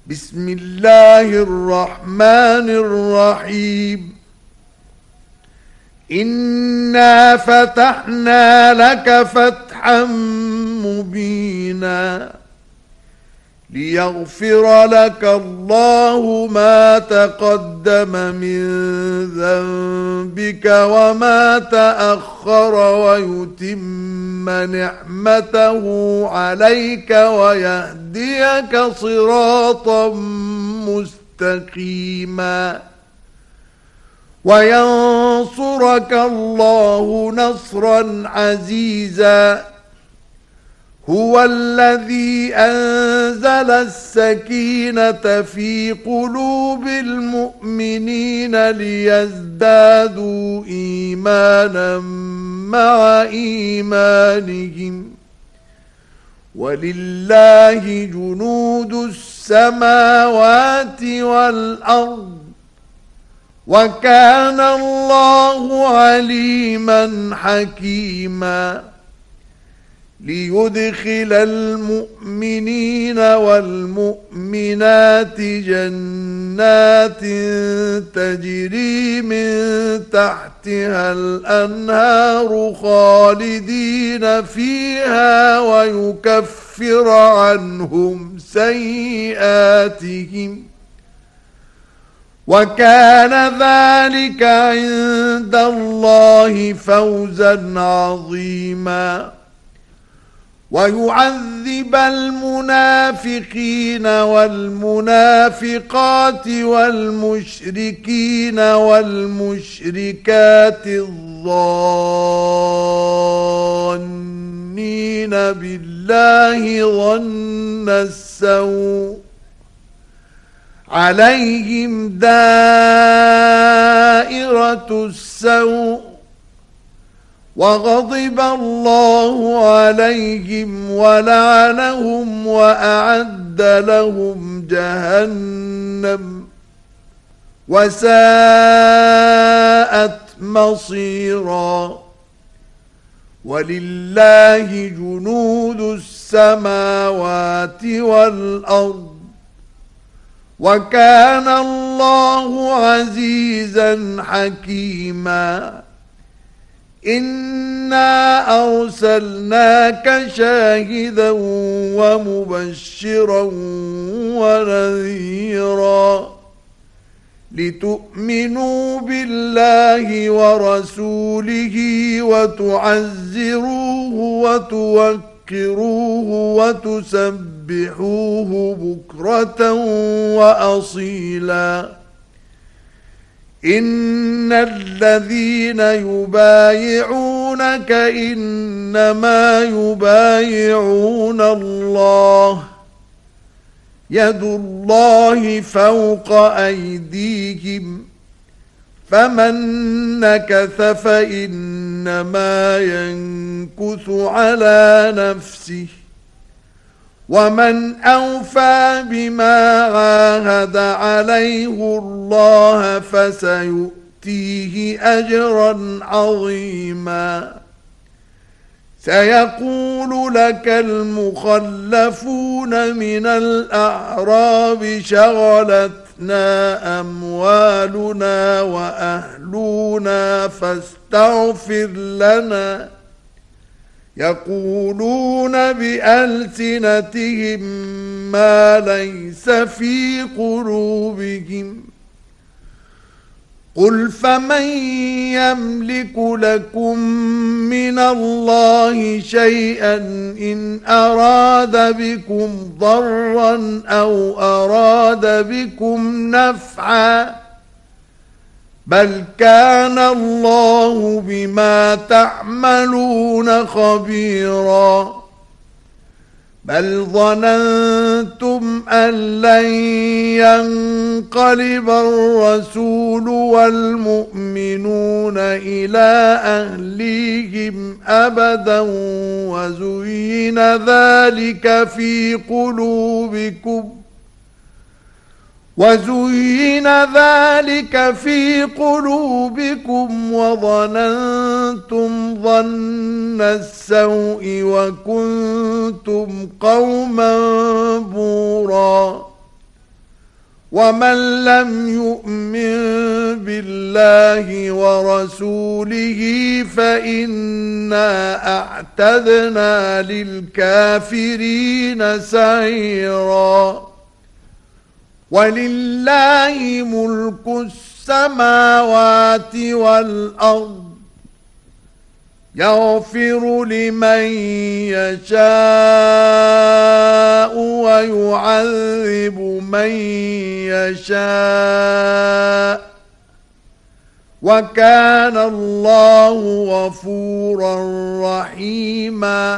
بسم الله الرحمن الرحيم. إنا فتحنا لك فتحا مبينا ليغفر لك الله ما تقدم من ذنبك وما تأخر ويتم نعمته عليك ويهديك صراطا مستقيما وينصرك الله نصرا عزيزا. هو الذي أنزل السكينة في قلوب المؤمنين ليزدادوا إيمانا مع إيمانهم ولله جنود السماوات والأرض وكان الله عليما حكيما. ليدخل المؤمنين والمؤمنات جنات تجري من تحتها الأنهار خالدين فيها ويكفر عنهم سيئاتهم وكان ذلك عند الله فوزا عظيما. ويعذب المنافقين والمنافقات والمشركين والمشركات الظانين بالله ظن السوء عليهم دائرة السوء وغضب الله عليهم ولعنهم وأعد لهم جهنم وساءت مصيرا. ولله جنود السماوات والأرض وكان الله عزيزا حكيما. إنا أرسلناك شاهدا ومبشرا ونذيرا لتؤمنوا بالله ورسوله وتعزروه وتوكروه وتسبحوه بكرة وأصيلا. إن الذين يبايعونك إنما يبايعون الله يد الله فوق أيديهم فمن نكث فإنما ينكث على نفسه ومن أوفى بما عاهد عليه الله فسيؤتيه أجرا عظيما. سيقول لك المخلفون من الأعراب شغلتنا أموالنا وأهلنا فاستغفر لنا يقولون بألسنتهم ما ليس في قلوبهم قل فمن يملك لكم من الله شيئا إن أراد بكم ضرا أو أراد بكم نفعا بل كان الله بما تعملون خبيرا. بل ظننتم أن لن ينقلب الرسول والمؤمنون إلى أهليهم أبدا وزين ذلك في قلوبكم وظننتم ظن السوء وكنتم قوما بورا ومن لم يؤمن بالله ورسوله فإنا أعتدنا للكافرين سعيرا ولله ملك السماوات والأرض يغفر لمن يشاء ويعذب من يشاء وكان الله غفورا رحيما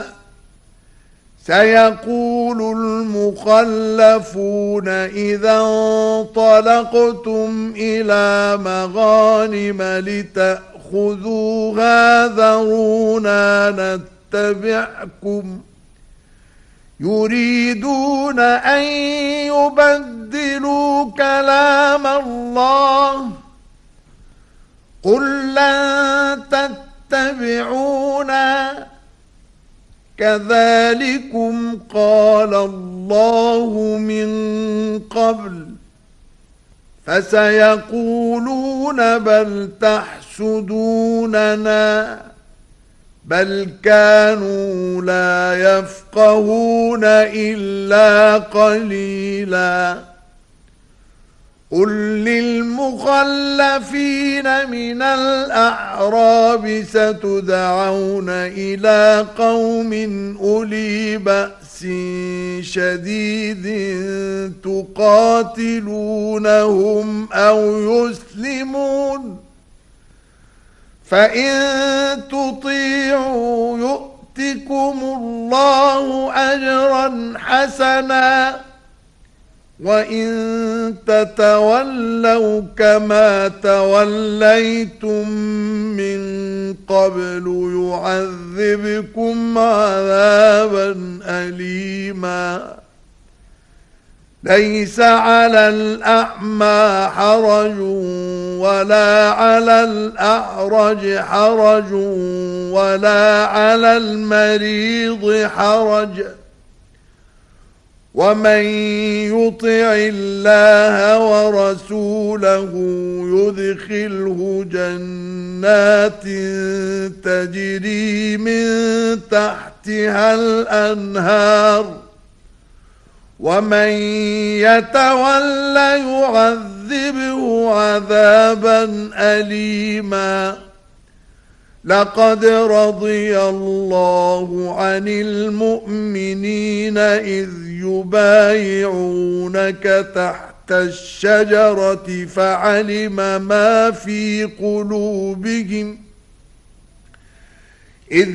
سيقول المخلفون إذا انطلقتم إلى مغانم لتأخذوها ذرونا نتبعكم يريدون أن يبدلوا كلام الله قل لن تتبعونا كذلكم قال الله من قبل فسيقولون بل تحسدوننا بل كانوا لا يفقهون إلا قليلا قل للمخلفين من الأعراب ستدعون إلى قوم أولي بأس شديد تقاتلونهم أو يسلمون فإن تطيعوا يؤتكم الله أجرا حسنا وإن تتولوا كما توليتم من قبل يعذبكم عذابا أليما ليس على الأعمى حرج ولا على الأعرج حرج ولا على المريض حرج ومن يطع الله ورسوله يدخله جنات تجري من تحتها الأنهار ومن يتول يعذبه عذابا أليما لقد رضي الله عن المؤمنين إذ يبايعونك تحت الشجرة فعلم ما في قلوبهم إذ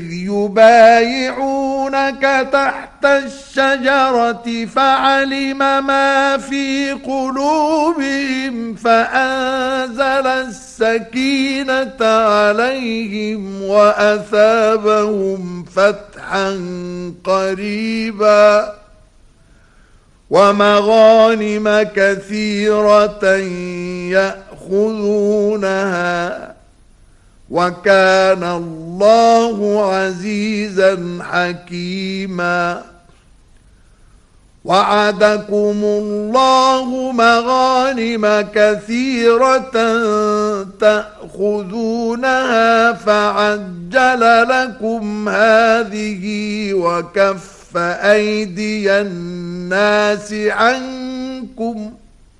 يبايعونك تحت الشجرة فعلم ما في قلوبهم فأنزل السكينة عليهم وأثابهم فتحا قريبا ومغانم كثيرة يأخذونها وكان الله عزيزا حكيما وعدكم الله مغانم كثيرة تأخذونها فعجل لكم هذه وكف أيدي الناس عنكم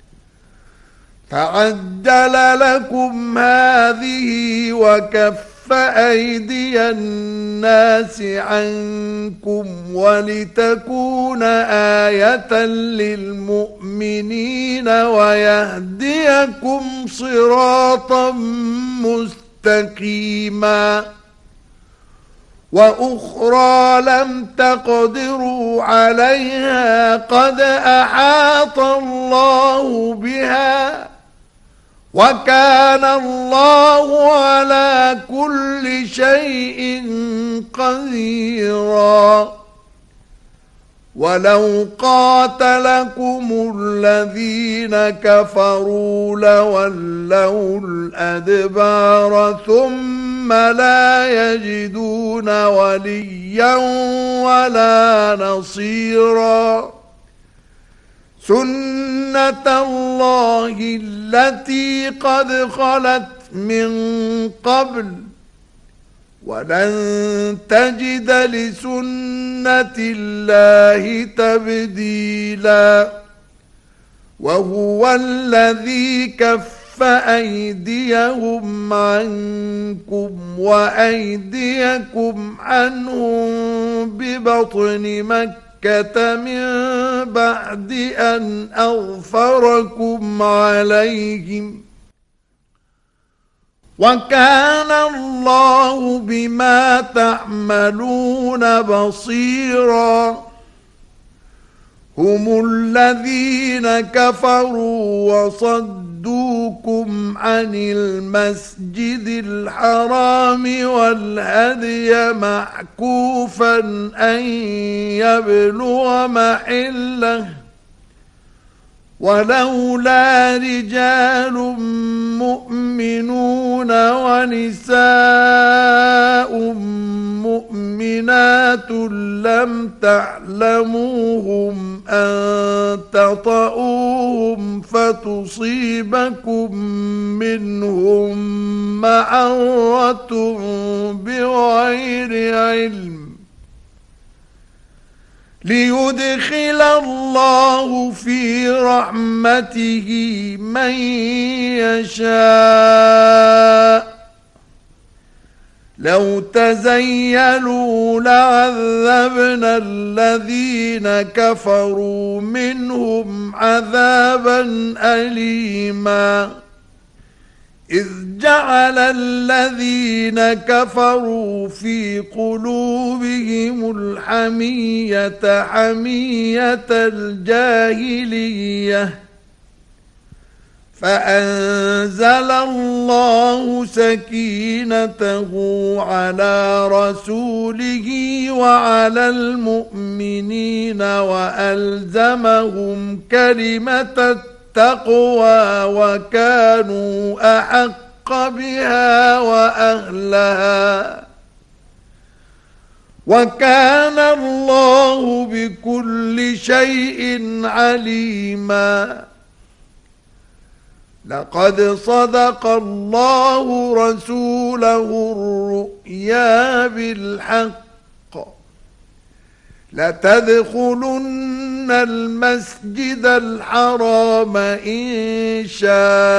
وكف أيدي الناس عنكم ولتكون آية للمؤمنين ويهديكم صراطا مستقيما وأخرى لم تقدروا عليها قد أحاط الله بها وكان الله على كل شيء قديرا ولو قاتلكم الذين كفروا لولوا الأدبار ثم لا يجدون وليا ولا نصيرا سنة الله التي قد خلت من قبل ولن تجد لسنة الله تبديلا وهو الذي كف أيديهم عنكم وأيديكم عنهم ببطن مكة من بعد أن أظفركم عليهم وكان الله بما تعملون بصيرا هم الذين كفروا وصدوكم عن المسجد الحرام والهدي معكوفا أن يبلغ محله ولولا رجال مؤمنون ونساء مؤمنات لم تعلموهم أن تطؤوهم فتصيبكم منهم معرة بغير علم ليدخل الله في رحمته من يشاء لو تزيلوا لعذبنا الذين كفروا منهم عذابا أليما إذ جعل الذين كفروا في قلوبهم الحمية حمية الجاهلية فأنزل الله سكينته على رسوله وعلى المؤمنين وألزمهم كلمة التقوى وكانوا أحق بها وأهلها وكان الله بكل شيء عليما لقد صدق الله رسوله الرؤيا بالحق لتدخلن المسجد الحرام إن شاء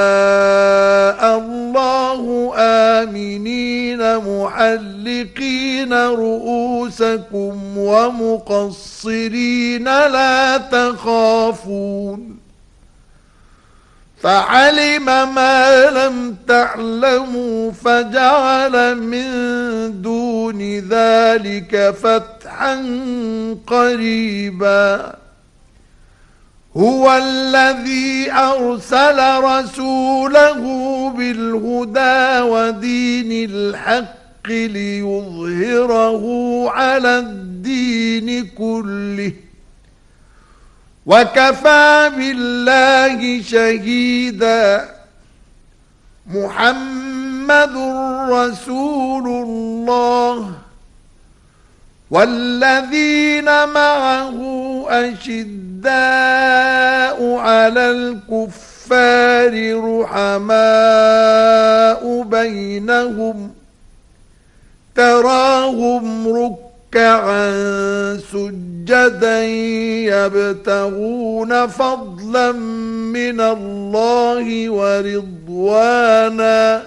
الله آمنين محلقين رؤوسكم ومقصرين لا تخافون فعلم ما لم تعلموا فجعل من دون ذلك فتحا قريبا هو الذي أرسل رسوله بالهدى ودين الحق ليظهره على الدين كله وكفى بالله شهيدا محمد رسول الله والذين معه أشداء على الكفار رحماء بينهم تراهم ركعا سجدا يبتغون فضلا من الله ورضوانا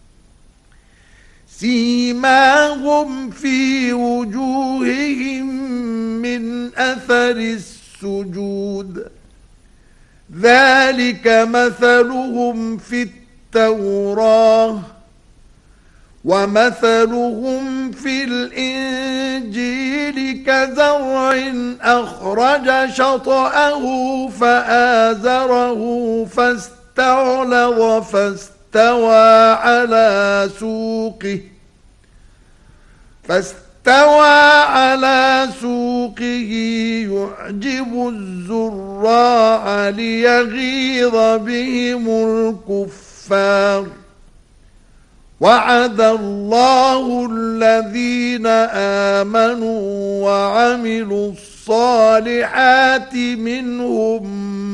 سيماهم في وجوههم من أثر السجود ذلك مثلهم في التوراة ومثلهم في الإنجيل كزرع أخرج شطأه فآزره فاستغلظ فاستوى على سوقه يعجب الزراع ليغيظ بهم الكفار وعد الله الذين آمنوا وعملوا الصالحات الصالحات منهم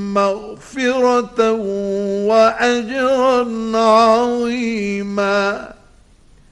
مغفرة وأجرا عظيما.